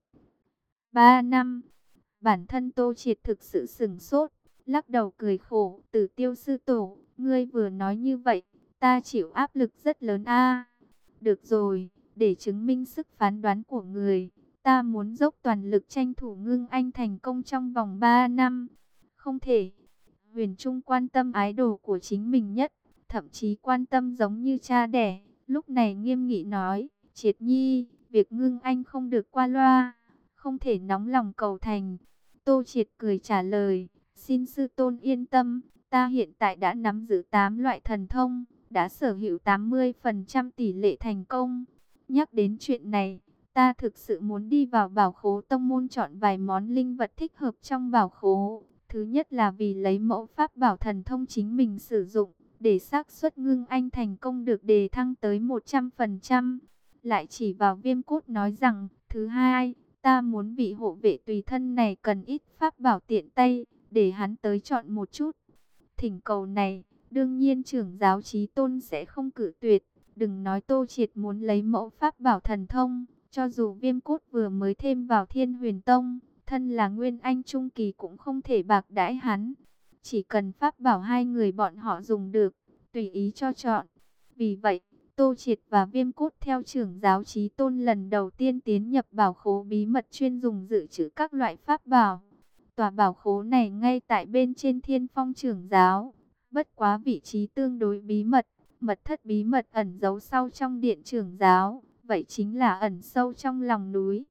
Speaker 1: Ba năm, bản thân Tô Triệt thực sự sửng sốt, lắc đầu cười khổ, Tử Tiêu sư tổ, ngươi vừa nói như vậy, ta chịu áp lực rất lớn a. Được rồi, để chứng minh sức phán đoán của người, ta muốn dốc toàn lực tranh thủ ngưng anh thành công trong vòng ba năm. Không thể. Huyền Trung quan tâm ái đồ của chính mình nhất, thậm chí quan tâm giống như cha đẻ. Lúc này nghiêm nghị nói, Triệt Nhi, việc ngưng anh không được qua loa, không thể nóng lòng cầu thành. Tô Triệt cười trả lời, xin sư tôn yên tâm, ta hiện tại đã nắm giữ tám loại thần thông, đã sở hữu tám mươi phần trăm tỷ lệ thành công. Nhắc đến chuyện này, ta thực sự muốn đi vào bảo khố tông môn chọn vài món linh vật thích hợp trong bảo khố. Thứ nhất là vì lấy mẫu pháp bảo thần thông chính mình sử dụng, để xác suất ngưng anh thành công được đề thăng tới một trăm phần trăm. Lại chỉ vào Viêm Cốt nói rằng, thứ hai, ta muốn vị hộ vệ tùy thân này cần ít pháp bảo tiện tay, để hắn tới chọn một chút. Thỉnh cầu này, đương nhiên trưởng giáo Chí Tôn sẽ không cự tuyệt. Đừng nói Tô Triệt muốn lấy mẫu pháp bảo thần thông, cho dù Viêm Cốt vừa mới thêm vào Thiên Huyền Tông, thân là Nguyên Anh Trung Kỳ cũng không thể bạc đãi hắn. Chỉ cần pháp bảo hai người bọn họ dùng được, tùy ý cho chọn. Vì vậy, Tô Triệt và Viêm Cốt theo trưởng giáo Chí Tôn lần đầu tiên tiến nhập bảo khố bí mật chuyên dùng dự trữ các loại pháp bảo. Tòa bảo khố này ngay tại bên trên Thiên Phong trưởng giáo, bất quá vị trí tương đối bí mật. Mật thất bí mật ẩn giấu sau trong điện trưởng giáo, vậy chính là ẩn sâu trong lòng núi.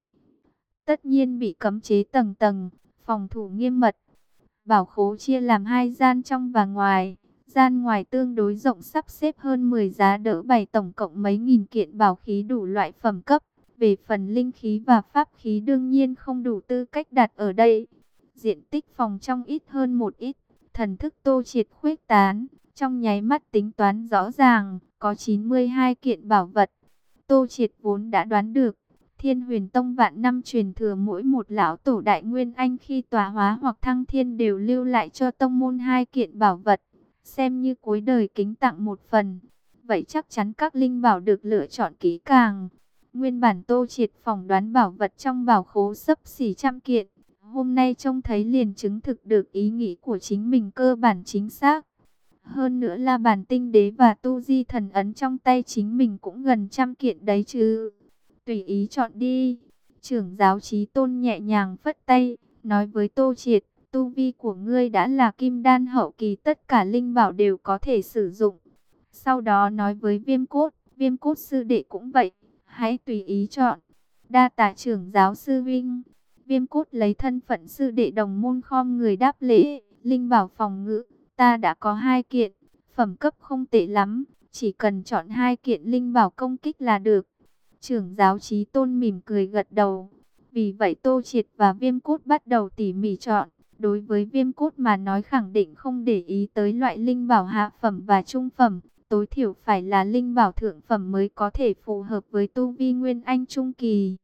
Speaker 1: Tất nhiên bị cấm chế tầng tầng, phòng thủ nghiêm mật. Bảo khố chia làm hai gian trong và ngoài. Gian ngoài tương đối rộng sắp xếp hơn mười giá đỡ bày tổng cộng mấy nghìn kiện bảo khí đủ loại phẩm cấp. Về phần linh khí và pháp khí đương nhiên không đủ tư cách đặt ở đây. Diện tích phòng trong ít hơn một ít, thần thức Tô Triệt khuếch tán. Trong nháy mắt tính toán rõ ràng, có chín mươi hai kiện bảo vật. Tô Triệt vốn đã đoán được, Thiên Huyền Tông vạn năm truyền thừa mỗi một lão tổ đại nguyên anh khi tọa hóa hoặc thăng thiên đều lưu lại cho tông môn hai kiện bảo vật, xem như cuối đời kính tặng một phần. Vậy chắc chắn các linh bảo được lựa chọn kỹ càng. Nguyên bản Tô Triệt phỏng đoán bảo vật trong bảo khố xấp xỉ trăm kiện, hôm nay trông thấy liền chứng thực được ý nghĩ của chính mình cơ bản chính xác. Hơn nữa là bản tinh đế và tu di thần ấn trong tay chính mình cũng gần trăm kiện đấy chứ. Tùy ý chọn đi. Trưởng giáo Chí Tôn nhẹ nhàng phất tay, nói với Tô Triệt, tu vi của ngươi đã là kim đan hậu kỳ, tất cả linh bảo đều có thể sử dụng. Sau đó nói với Viêm Cốt, Viêm Cốt sư đệ cũng vậy, hãy tùy ý chọn. Đa tạ trưởng giáo sư vinh. Viêm Cốt lấy thân phận sư đệ đồng môn khom người đáp lễ. Linh bảo phòng ngự, ta đã có hai kiện, phẩm cấp không tệ lắm, chỉ cần chọn hai kiện linh bảo công kích là được. Trưởng giáo Chí Tôn mỉm cười gật đầu. Vì vậy Tô Triệt và Viêm Cốt bắt đầu tỉ mỉ chọn, Đối với Viêm Cốt mà nói khẳng định không để ý tới loại linh bảo hạ phẩm và trung phẩm, tối thiểu phải là linh bảo thượng phẩm mới có thể phù hợp với tu vi Nguyên Anh Trung Kỳ.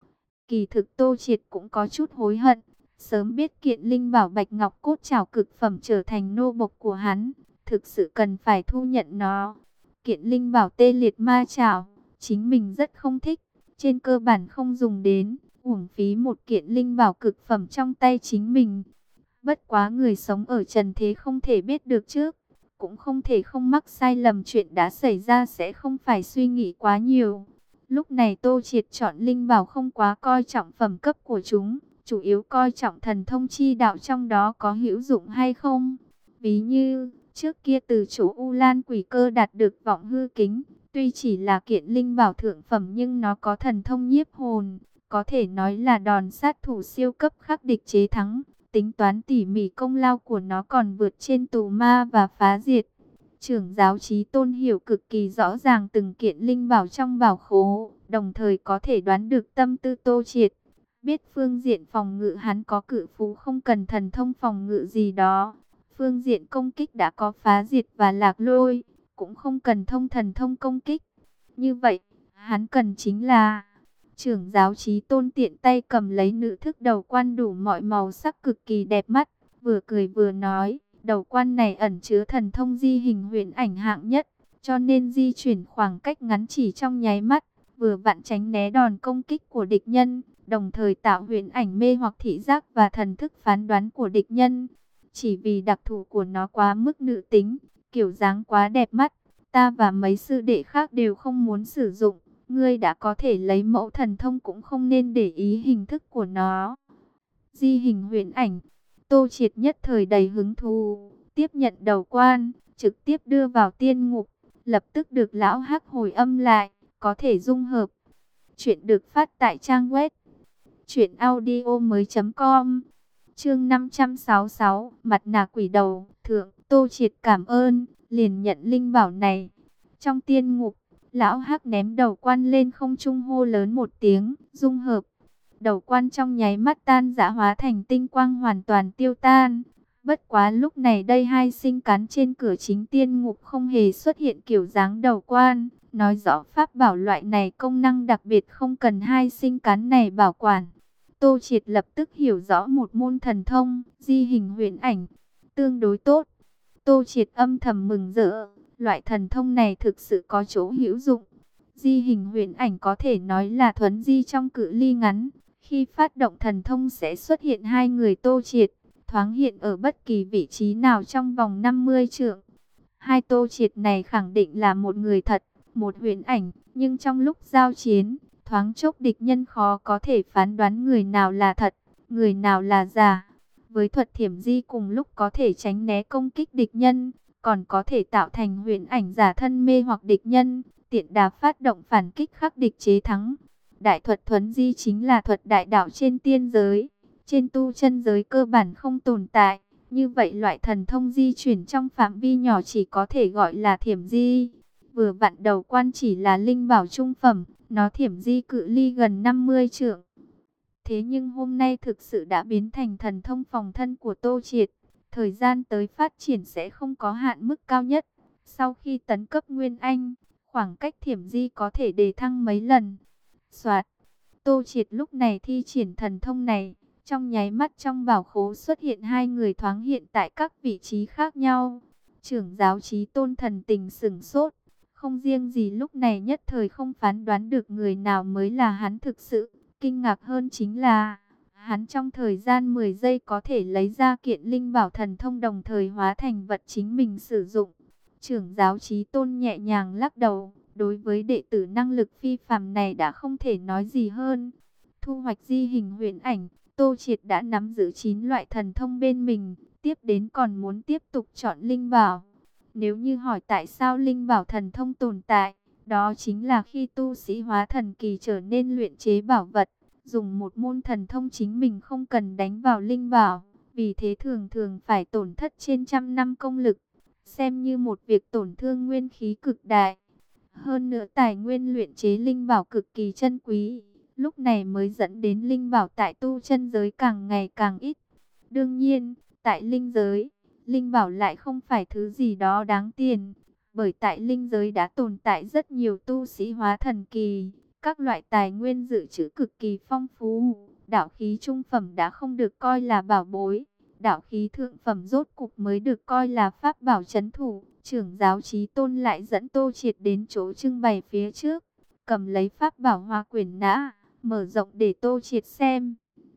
Speaker 1: Kỳ thực Tô Triệt cũng có chút hối hận, sớm biết kiện linh bảo Bạch Ngọc Cốt Trảo cực phẩm trở thành nô bộc của hắn, thực sự cần phải thu nhận nó. Kiện linh bảo Tê Liệt Ma Trảo, chính mình rất không thích, trên cơ bản không dùng đến, uổng phí một kiện linh bảo cực phẩm trong tay chính mình. Bất quá người sống ở trần thế không thể biết được trước, cũng không thể không mắc sai lầm, chuyện đã xảy ra sẽ không phải suy nghĩ quá nhiều. Lúc này Tô Triệt chọn linh bảo không quá coi trọng phẩm cấp của chúng, chủ yếu coi trọng thần thông chi đạo trong đó có hữu dụng hay không. Ví như, trước kia từ chỗ U Lan Quỷ Cơ đạt được vọng hư kính, tuy chỉ là kiện linh bảo thượng phẩm nhưng nó có thần thông nhiếp hồn, có thể nói là đòn sát thủ siêu cấp khắc địch chế thắng. Tính toán tỉ mỉ công lao của nó còn vượt trên tù ma và phá diệt. Trưởng giáo Chí Tôn hiểu cực kỳ rõ ràng từng kiện linh bảo trong bảo khố, đồng thời có thể đoán được tâm tư Tô Triệt. Biết phương diện phòng ngự hắn có cự phú không cần thần thông phòng ngự gì đó. Phương diện công kích đã có phá diệt và lạc lôi, cũng không cần thông thần thông công kích. Như vậy, hắn cần chính là... Trưởng giáo Chí Tôn tiện tay cầm lấy nữ thức đầu quan đủ mọi màu sắc cực kỳ đẹp mắt, vừa cười vừa nói, đầu quan này ẩn chứa thần thông di hình huyền ảnh hạng nhất, cho nên di chuyển khoảng cách ngắn chỉ trong nháy mắt, vừa vặn tránh né đòn công kích của địch nhân, đồng thời tạo huyền ảnh mê hoặc thị giác và thần thức phán đoán của địch nhân. Chỉ vì đặc thù của nó quá mức nữ tính, kiểu dáng quá đẹp mắt, ta và mấy sư đệ khác đều không muốn sử dụng. Ngươi đã có thể lấy mẫu thần thông cũng không nên để ý hình thức của nó. Di hình huyền ảnh, Tô Triệt nhất thời đầy hứng thú, tiếp nhận đầu quan, trực tiếp đưa vào tiên ngục, lập tức được lão hắc hồi âm lại, có thể dung hợp. Chuyện được phát tại trang web truyện audio mới chấm com. Chương năm trăm sáu mươi sáu, mặt nạ quỷ đầu, thượng, Tô Triệt cảm ơn, liền nhận linh bảo này. Trong tiên ngục, lão hắc ném đầu quan lên không trung hô lớn một tiếng, dung hợp. Đầu quan trong nháy mắt tan rã hóa thành tinh quang hoàn toàn tiêu tan. Bất quá lúc này đây hai sinh cắn trên cửa chính tiên ngục không hề xuất hiện kiểu dáng đầu quan. Nói rõ pháp bảo loại này công năng đặc biệt không cần hai sinh cắn này bảo quản. Tô Triệt lập tức hiểu rõ một môn thần thông, di hình huyền ảnh, tương đối tốt. Tô Triệt âm thầm mừng rỡ. Loại thần thông này thực sự có chỗ hữu dụng. Di hình huyền ảnh có thể nói là thuấn di trong cự ly ngắn. Khi phát động thần thông sẽ xuất hiện hai người Tô Triệt, thoáng hiện ở bất kỳ vị trí nào trong vòng năm mươi trượng. Hai Tô Triệt này khẳng định là một người thật, một huyền ảnh, nhưng trong lúc giao chiến, thoáng chốc địch nhân khó có thể phán đoán người nào là thật, người nào là giả. Với thuật thiểm di cùng lúc có thể tránh né công kích địch nhân, còn có thể tạo thành huyền ảnh giả thân mê hoặc địch nhân, tiện đà phát động phản kích khắc địch chế thắng. Đại thuật thuấn di chính là thuật đại đạo trên tiên giới, trên tu chân giới cơ bản không tồn tại. Như vậy loại thần thông di chuyển trong phạm vi nhỏ chỉ có thể gọi là thiểm di. Vừa vặn đầu quan chỉ là linh bảo trung phẩm, nó thiểm di cự ly gần năm mươi trượng. Thế nhưng hôm nay thực sự đã biến thành thần thông phòng thân của Tô Triệt. Thời gian tới phát triển sẽ không có hạn mức cao nhất. Sau khi tấn cấp Nguyên Anh, khoảng cách thiểm di có thể đề thăng mấy lần. Soạt, Tô Triệt lúc này thi triển thần thông này. Trong nháy mắt trong bảo khố xuất hiện hai người thoáng hiện tại các vị trí khác nhau. Trưởng giáo Chí Tôn thần tình sửng sốt. Không riêng gì lúc này nhất thời không phán đoán được người nào mới là hắn thực sự. Kinh ngạc hơn chính là, hắn trong thời gian mười giây có thể lấy ra kiện linh bảo thần thông đồng thời hóa thành vật chính mình sử dụng. Trưởng giáo Chí Tôn nhẹ nhàng lắc đầu, đối với đệ tử năng lực phi phàm này đã không thể nói gì hơn. Thu hoạch di hình huyền ảnh, Tô Triệt đã nắm giữ chín loại thần thông bên mình, tiếp đến còn muốn tiếp tục chọn linh bảo. Nếu như hỏi tại sao linh bảo thần thông tồn tại, đó chính là khi tu sĩ hóa thần kỳ trở nên luyện chế bảo vật, dùng một môn thần thông chính mình không cần đánh vào linh bảo, vì thế thường thường phải tổn thất trên trăm năm công lực, xem như một việc tổn thương nguyên khí cực đại. Hơn nữa tài nguyên luyện chế linh bảo cực kỳ chân quý, lúc này mới dẫn đến linh bảo tại tu chân giới càng ngày càng ít. Đương nhiên, tại linh giới, linh bảo lại không phải thứ gì đó đáng tiền, bởi tại linh giới đã tồn tại rất nhiều tu sĩ hóa thần kỳ, các loại tài nguyên dự trữ cực kỳ phong phú. Đạo khí trung phẩm đã không được coi là bảo bối, đạo khí thượng phẩm rốt cục mới được coi là pháp bảo trấn thủ. Trưởng giáo Chí Tôn lại dẫn Tô Triệt đến chỗ trưng bày phía trước, cầm lấy pháp bảo Hoa Quyển Nã, mở rộng để Tô Triệt xem.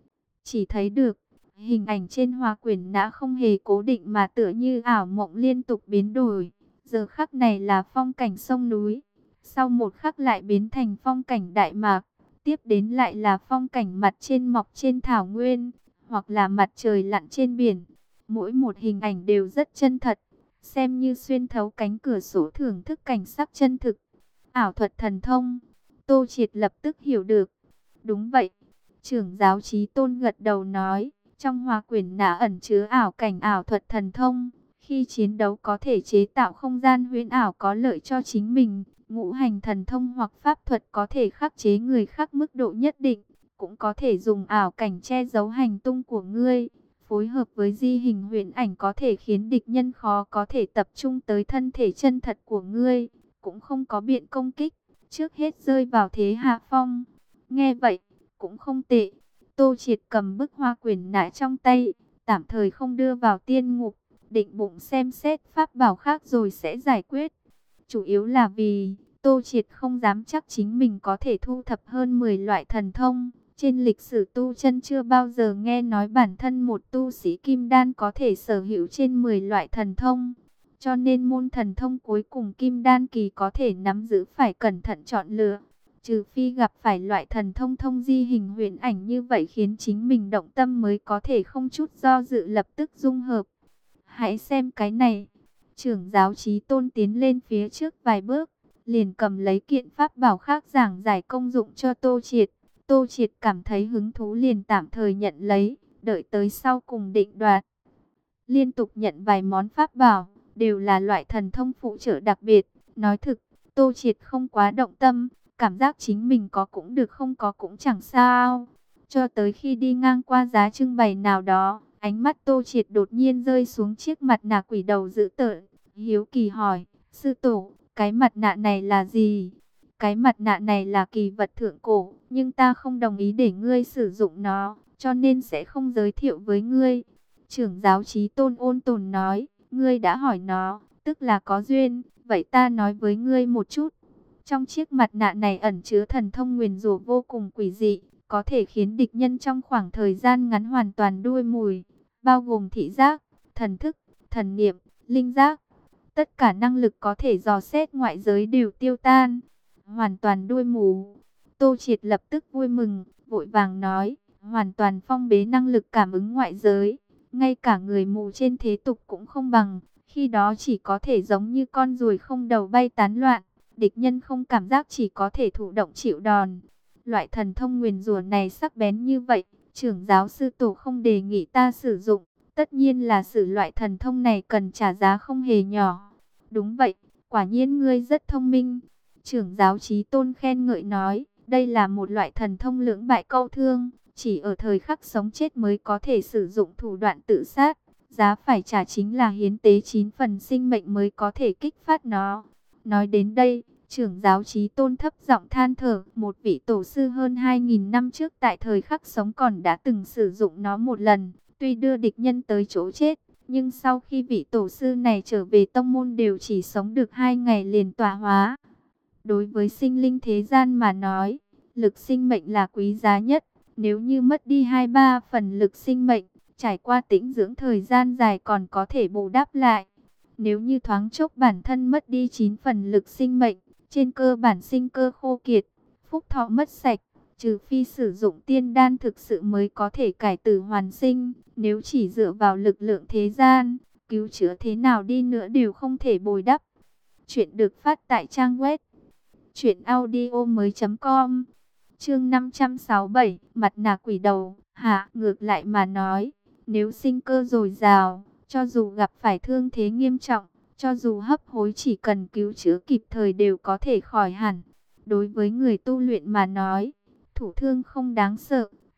Speaker 1: Chỉ thấy được, hình ảnh trên Hoa Quyển Nã không hề cố định mà tựa như ảo mộng liên tục biến đổi. Giờ khắc này là phong cảnh sông núi, sau một khắc lại biến thành phong cảnh Đại Mạc, tiếp đến lại là phong cảnh mặt trên mọc trên thảo nguyên, hoặc là mặt trời lặn trên biển. Mỗi một hình ảnh đều rất chân thật, xem như xuyên thấu cánh cửa sổ thưởng thức cảnh sắc chân thực. Ảo thuật thần thông, Tô Triệt lập tức hiểu được. Đúng vậy, trưởng giáo Chí Tôn gật đầu nói, trong Hoa Quyển Nã ẩn chứa ảo cảnh ảo thuật thần thông. Khi chiến đấu có thể chế tạo không gian huyễn ảo có lợi cho chính mình. Ngũ hành thần thông hoặc pháp thuật có thể khắc chế người khác mức độ nhất định. Cũng có thể dùng ảo cảnh che giấu hành tung của ngươi. Phối hợp với di hình huyễn ảnh có thể khiến địch nhân khó có thể tập trung tới thân thể chân thật của ngươi. Cũng không có biện công kích, trước hết rơi vào thế hạ phong. Nghe vậy, cũng không tệ. Tô Triệt cầm bức Hoa Quyển Nã trong tay, tạm thời không đưa vào tiên ngục, định bụng xem xét pháp bảo khác rồi sẽ giải quyết. Chủ yếu là vì Tô Triệt không dám chắc chính mình có thể thu thập hơn mười loại thần thông. Trên lịch sử tu chân chưa bao giờ nghe nói bản thân một tu sĩ kim đan có thể sở hữu trên mười loại thần thông. Cho nên môn thần thông cuối cùng kim đan kỳ có thể nắm giữ phải cẩn thận chọn lựa. Trừ phi gặp phải loại thần thông thông di hình huyễn ảnh như vậy khiến chính mình động tâm mới có thể không chút do dự lập tức dung hợp. Hãy xem cái này. Trưởng giáo Chí Tôn tiến lên phía trước vài bước, liền cầm lấy kiện pháp bảo khác giảng giải công dụng cho Tô Triệt. Tô Triệt cảm thấy hứng thú liền tạm thời nhận lấy, đợi tới sau cùng định đoạt. Liên tục nhận vài món pháp bảo, đều là loại thần thông phụ trợ đặc biệt. Nói thực, Tô Triệt không quá động tâm, cảm giác chính mình có cũng được không có cũng chẳng sao. Cho tới khi đi ngang qua giá trưng bày nào đó, ánh mắt Tô Triệt đột nhiên rơi xuống chiếc mặt nạ quỷ đầu dữ tợn, hiếu kỳ hỏi, sư tổ, cái mặt nạ này là gì? Cái mặt nạ này là kỳ vật thượng cổ, nhưng ta không đồng ý để ngươi sử dụng nó, cho nên sẽ không giới thiệu với ngươi. Trưởng giáo Chí Tôn ôn tồn nói, ngươi đã hỏi nó, tức là có duyên, vậy ta nói với ngươi một chút. Trong chiếc mặt nạ này ẩn chứa thần thông nguyền rủa vô cùng quỷ dị, có thể khiến địch nhân trong khoảng thời gian ngắn hoàn toàn đuôi mù, bao gồm thị giác, thần thức, thần niệm, linh giác. Tất cả năng lực có thể dò xét ngoại giới đều tiêu tan, hoàn toàn đuôi mù. Tô Triệt lập tức vui mừng, vội vàng nói, hoàn toàn phong bế năng lực cảm ứng ngoại giới, ngay cả người mù trên thế tục cũng không bằng, khi đó chỉ có thể giống như con ruồi không đầu bay tán loạn, địch nhân không cảm giác chỉ có thể thụ động chịu đòn. Loại thần thông nguyền rủa này sắc bén như vậy, trưởng giáo sư tổ không đề nghị ta sử dụng, tất nhiên là sử loại thần thông này cần trả giá không hề nhỏ. Đúng vậy, quả nhiên ngươi rất thông minh. Trưởng giáo Chí Tôn khen ngợi nói, đây là một loại thần thông lưỡng bại câu thương, chỉ ở thời khắc sống chết mới có thể sử dụng thủ đoạn tự sát. Giá phải trả chính là hiến tế chín phần sinh mệnh mới có thể kích phát nó. Nói đến đây, trưởng giáo Chí Tôn thấp giọng than thở, một vị tổ sư hơn hai nghìn năm trước tại thời khắc sống còn đã từng sử dụng nó một lần, tuy đưa địch nhân tới chỗ chết, nhưng sau khi vị tổ sư này trở về tông môn đều chỉ sống được hai ngày liền tọa hóa. Đối với sinh linh thế gian mà nói, lực sinh mệnh là quý giá nhất, nếu như mất đi hai ba phần lực sinh mệnh, trải qua tĩnh dưỡng thời gian dài còn có thể bù đắp lại. Nếu như thoáng chốc bản thân mất đi chín phần lực sinh mệnh, trên cơ bản sinh cơ khô kiệt, phúc thọ mất sạch, trừ phi sử dụng tiên đan thực sự mới có thể cải tử hoàn sinh. Nếu chỉ dựa vào lực lượng thế gian, cứu chữa thế nào đi nữa đều không thể bồi đắp. Chuyện được phát tại trang web truyện audio mới chấm com. Chương năm trăm sáu mươi bảy, mặt nạ quỷ đầu. Hạ, ngược lại mà nói, nếu sinh cơ dồi dào, cho dù gặp phải thương thế nghiêm trọng, cho dù hấp hối chỉ cần cứu chữa kịp thời đều có thể khỏi hẳn. Đối với người tu luyện mà nói, thủ thương không đáng sợ,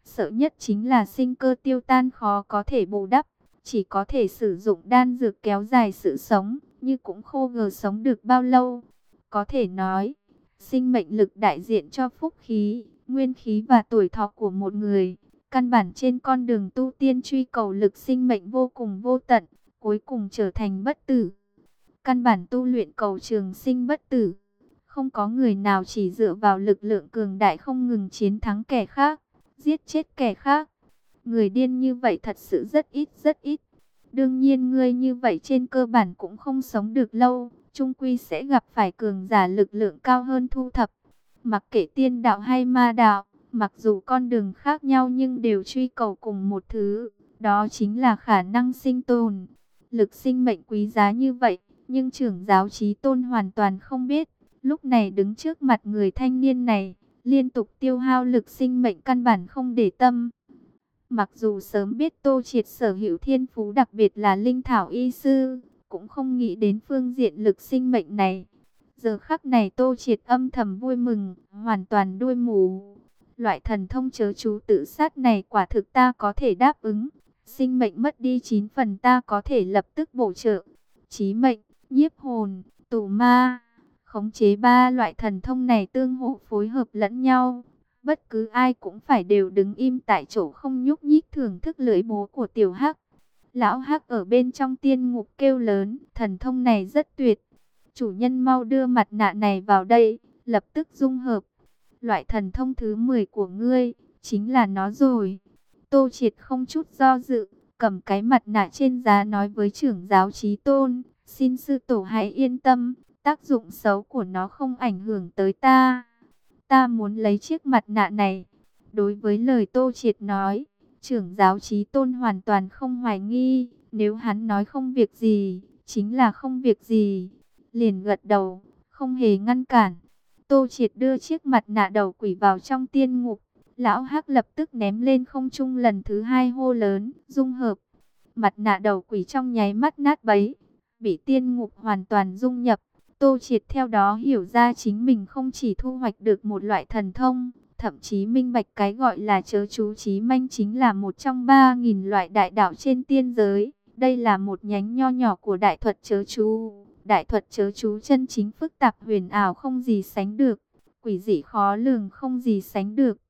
Speaker 1: Sợ nhất chính là sinh cơ tiêu tan khó có thể bù đắp, chỉ có thể sử dụng đan dược kéo dài sự sống, nhưng cũng khô gờ sống được bao lâu. Có thể nói, sinh mệnh lực đại diện cho phúc khí, nguyên khí và tuổi thọ của một người. Căn bản trên con đường tu tiên truy cầu lực sinh mệnh vô cùng vô tận, cuối cùng trở thành bất tử. Căn bản tu luyện cầu trường sinh bất tử. Không có người nào chỉ dựa vào lực lượng cường đại không ngừng chiến thắng kẻ khác, giết chết kẻ khác. Người điên như vậy thật sự rất ít rất ít. Đương nhiên ngươi như vậy trên cơ bản cũng không sống được lâu, chung quy sẽ gặp phải cường giả lực lượng cao hơn thu thập. Mặc kệ tiên đạo hay ma đạo, mặc dù con đường khác nhau nhưng đều truy cầu cùng một thứ, đó chính là khả năng sinh tồn. Lực sinh mệnh quý giá như vậy, nhưng trưởng giáo Chí Tôn hoàn toàn không biết. Lúc này đứng trước mặt người thanh niên này, liên tục tiêu hao lực sinh mệnh căn bản không để tâm. Mặc dù sớm biết Tô Triệt sở hữu thiên phú đặc biệt là linh thảo y sư, cũng không nghĩ đến phương diện lực sinh mệnh này. Giờ khắc này Tô Triệt âm thầm vui mừng, hoàn toàn đuôi mù. Loại thần thông chớ chú tự sát này quả thực ta có thể đáp ứng. Sinh mệnh mất đi chín phần ta có thể lập tức bổ trợ. Chí mệnh, nhiếp hồn, tù ma, khống chế ba loại thần thông này tương hỗ phối hợp lẫn nhau. Bất cứ ai cũng phải đều đứng im tại chỗ không nhúc nhích thưởng thức lưỡi búa của tiểu Hắc. Lão Hắc ở bên trong tiên ngục kêu lớn, thần thông này rất tuyệt. Chủ nhân mau đưa mặt nạ này vào đây, lập tức dung hợp. Loại thần thông thứ mười của ngươi, chính là nó rồi. Tô Triệt không chút do dự, cầm cái mặt nạ trên giá nói với trưởng giáo Chí Tôn, xin sư tổ hãy yên tâm, tác dụng xấu của nó không ảnh hưởng tới ta. Ta muốn lấy chiếc mặt nạ này. Đối với lời Tô Triệt nói, trưởng giáo Chí Tôn hoàn toàn không hoài nghi. Nếu hắn nói không việc gì, chính là không việc gì. Liền gật đầu, không hề ngăn cản. Tô Triệt đưa chiếc mặt nạ đầu quỷ vào trong tiên ngục. Lão Hắc lập tức ném lên không trung lần thứ hai hô lớn, dung hợp. Mặt nạ đầu quỷ trong nháy mắt nát bấy, bị tiên ngục hoàn toàn dung nhập. Tô Triệt theo đó hiểu ra chính mình không chỉ thu hoạch được một loại thần thông, thậm chí minh bạch cái gọi là chớ chú chí manh chính là một trong ba nghìn loại đại đạo trên tiên giới. Đây là một nhánh nho nhỏ của đại thuật chớ chú. Đại thuật chớ chú chân chính phức tạp huyền ảo không gì sánh được, quỷ dị khó lường không gì sánh được.